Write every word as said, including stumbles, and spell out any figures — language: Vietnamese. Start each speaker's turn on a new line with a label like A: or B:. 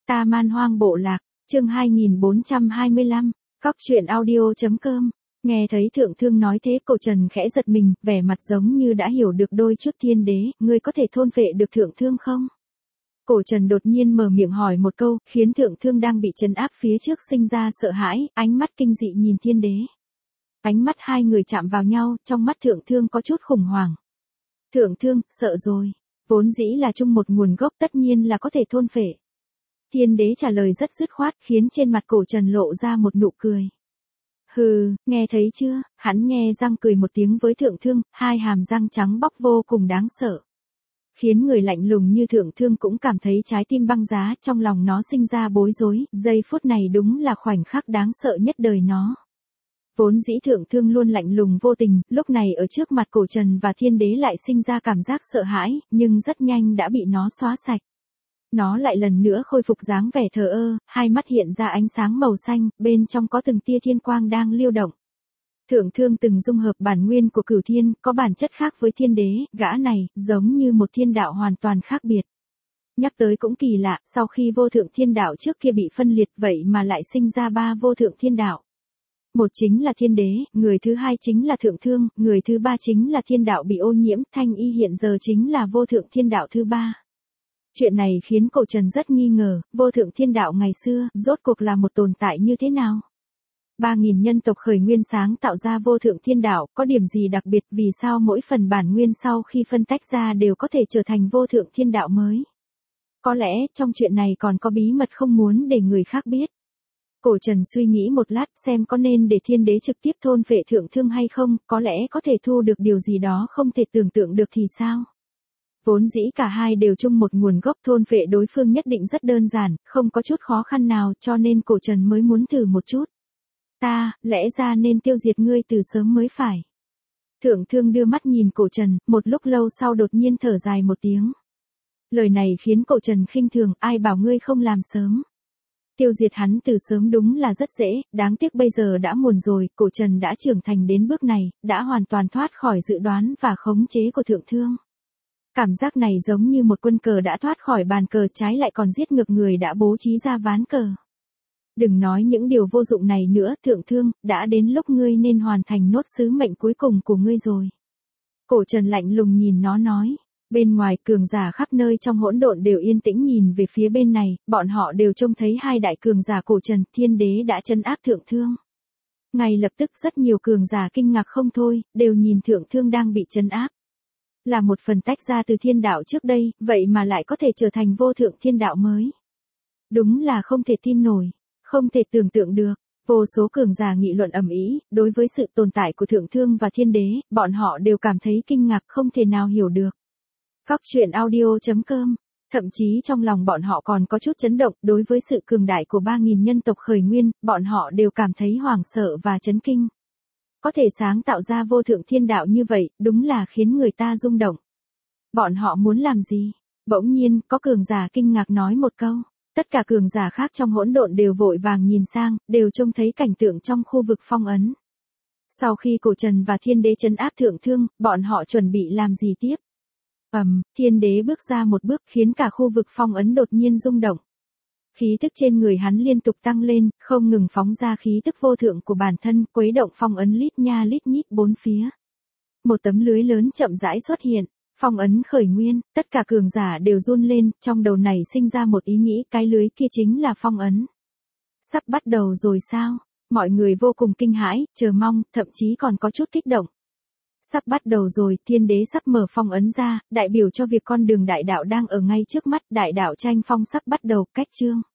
A: Ta Man Hoang Bộ Lạc, chương hai nghìn bốn trăm hai mươi lăm, cóc truyện audio chấm com. Nghe thấy thượng thương nói thế, cổ Trần khẽ giật mình, vẻ mặt giống như đã hiểu được đôi chút. Thiên đế, ngươi có thể thôn phệ được thượng thương không? Cổ Trần đột nhiên mở miệng hỏi một câu, khiến thượng thương đang bị trấn áp phía trước sinh ra sợ hãi, ánh mắt kinh dị nhìn thiên đế. Ánh mắt hai người chạm vào nhau, trong mắt thượng thương có chút khủng hoảng. Thượng thương, sợ rồi. Vốn dĩ là chung một nguồn gốc, tất nhiên là có thể thôn phệ. Thiên đế trả lời rất dứt khoát, khiến trên mặt cổ Trần lộ ra một nụ cười. Hừ, nghe thấy chưa? Hắn nhe răng cười một tiếng với thượng thương, hai hàm răng trắng bóc vô cùng đáng sợ. Khiến người lạnh lùng như thượng thương cũng cảm thấy trái tim băng giá, trong lòng nó sinh ra bối rối, giây phút này đúng là khoảnh khắc đáng sợ nhất đời nó. Vốn dĩ thượng thương luôn lạnh lùng vô tình, lúc này ở trước mặt cổ Trần và thiên đế lại sinh ra cảm giác sợ hãi, nhưng rất nhanh đã bị nó xóa sạch. Nó lại lần nữa khôi phục dáng vẻ thờ ơ, hai mắt hiện ra ánh sáng màu xanh, bên trong có từng tia thiên quang đang lưu động. Thượng thương từng dung hợp bản nguyên của cửu thiên, có bản chất khác với thiên đế, gã này, giống như một thiên đạo hoàn toàn khác biệt. Nhắc tới cũng kỳ lạ, sau khi vô thượng thiên đạo trước kia bị phân liệt, vậy mà lại sinh ra ba vô thượng thiên đạo. Một chính là thiên đế, người thứ hai chính là thượng thương, người thứ ba chính là thiên đạo bị ô nhiễm, thanh y hiện giờ chính là vô thượng thiên đạo thứ ba. Chuyện này khiến cổ Trần rất nghi ngờ, vô thượng thiên đạo ngày xưa, rốt cuộc là một tồn tại như thế nào? Ba nghìn nhân tộc khởi nguyên sáng tạo ra vô thượng thiên đạo, có điểm gì đặc biệt, vì sao mỗi phần bản nguyên sau khi phân tách ra đều có thể trở thành vô thượng thiên đạo mới? Có lẽ, trong chuyện này còn có bí mật không muốn để người khác biết. Cổ Trần suy nghĩ một lát xem có nên để thiên đế trực tiếp thôn phệ thượng thương hay không, có lẽ có thể thu được điều gì đó không thể tưởng tượng được thì sao? Vốn dĩ cả hai đều chung một nguồn gốc, thôn phệ đối phương nhất định rất đơn giản, không có chút khó khăn nào, cho nên cổ Trần mới muốn thử một chút. Ta, lẽ ra nên tiêu diệt ngươi từ sớm mới phải. Thượng thương đưa mắt nhìn cổ Trần, một lúc lâu sau đột nhiên thở dài một tiếng. Lời này khiến cổ Trần khinh thường, ai bảo ngươi không làm sớm. Tiêu diệt hắn từ sớm đúng là rất dễ, đáng tiếc bây giờ đã muộn rồi, cổ Trần đã trưởng thành đến bước này, đã hoàn toàn thoát khỏi dự đoán và khống chế của thượng thương. Cảm giác này giống như một quân cờ đã thoát khỏi bàn cờ, trái lại còn giết ngược người đã bố trí ra ván cờ. Đừng nói những điều vô dụng này nữa, thượng thương, đã đến lúc ngươi nên hoàn thành nốt sứ mệnh cuối cùng của ngươi rồi. Cổ Trần lạnh lùng nhìn nó nói. Bên ngoài, cường giả khắp nơi trong hỗn độn đều yên tĩnh nhìn về phía bên này, bọn họ đều trông thấy hai đại cường giả cổ Trần, thiên đế đã trấn áp thượng thương. Ngay lập tức rất nhiều cường giả kinh ngạc không thôi, đều nhìn thượng thương đang bị trấn áp. Là một phần tách ra từ thiên đạo trước đây, vậy mà lại có thể trở thành vô thượng thiên đạo mới. Đúng là không thể tin nổi, không thể tưởng tượng được. Vô số cường giả nghị luận ầm ĩ, đối với sự tồn tại của thượng thương và thiên đế, bọn họ đều cảm thấy kinh ngạc không thể nào hiểu được. Cóc truyện audio chấm com. Thậm chí trong lòng bọn họ còn có chút chấn động, đối với sự cường đại của ba nghìn nhân tộc khởi nguyên, bọn họ đều cảm thấy hoảng sợ và chấn kinh. Có thể sáng tạo ra vô thượng thiên đạo như vậy, đúng là khiến người ta rung động. Bọn họ muốn làm gì? Bỗng nhiên, có cường giả kinh ngạc nói một câu. Tất cả cường giả khác trong hỗn độn đều vội vàng nhìn sang, đều trông thấy cảnh tượng trong khu vực phong ấn. Sau khi cổ Trần và thiên đế trấn áp thượng thương, bọn họ chuẩn bị làm gì tiếp? Ầm, um, thiên đế bước ra một bước khiến cả khu vực phong ấn đột nhiên rung động. Khí tức trên người hắn liên tục tăng lên, không ngừng phóng ra khí tức vô thượng của bản thân, quấy động phong ấn lít nha lít nhít bốn phía. Một tấm lưới lớn chậm rãi xuất hiện, phong ấn khởi nguyên, tất cả cường giả đều run lên, trong đầu này sinh ra một ý nghĩ, cái lưới kia chính là phong ấn. Sắp bắt đầu rồi sao? Mọi người vô cùng kinh hãi, chờ mong, thậm chí còn có chút kích động. Sắp bắt đầu rồi, thiên đế sắp mở phong ấn ra, đại biểu cho việc con đường đại đạo đang ở ngay trước mắt, đại đạo tranh phong sắp bắt đầu, cách chương.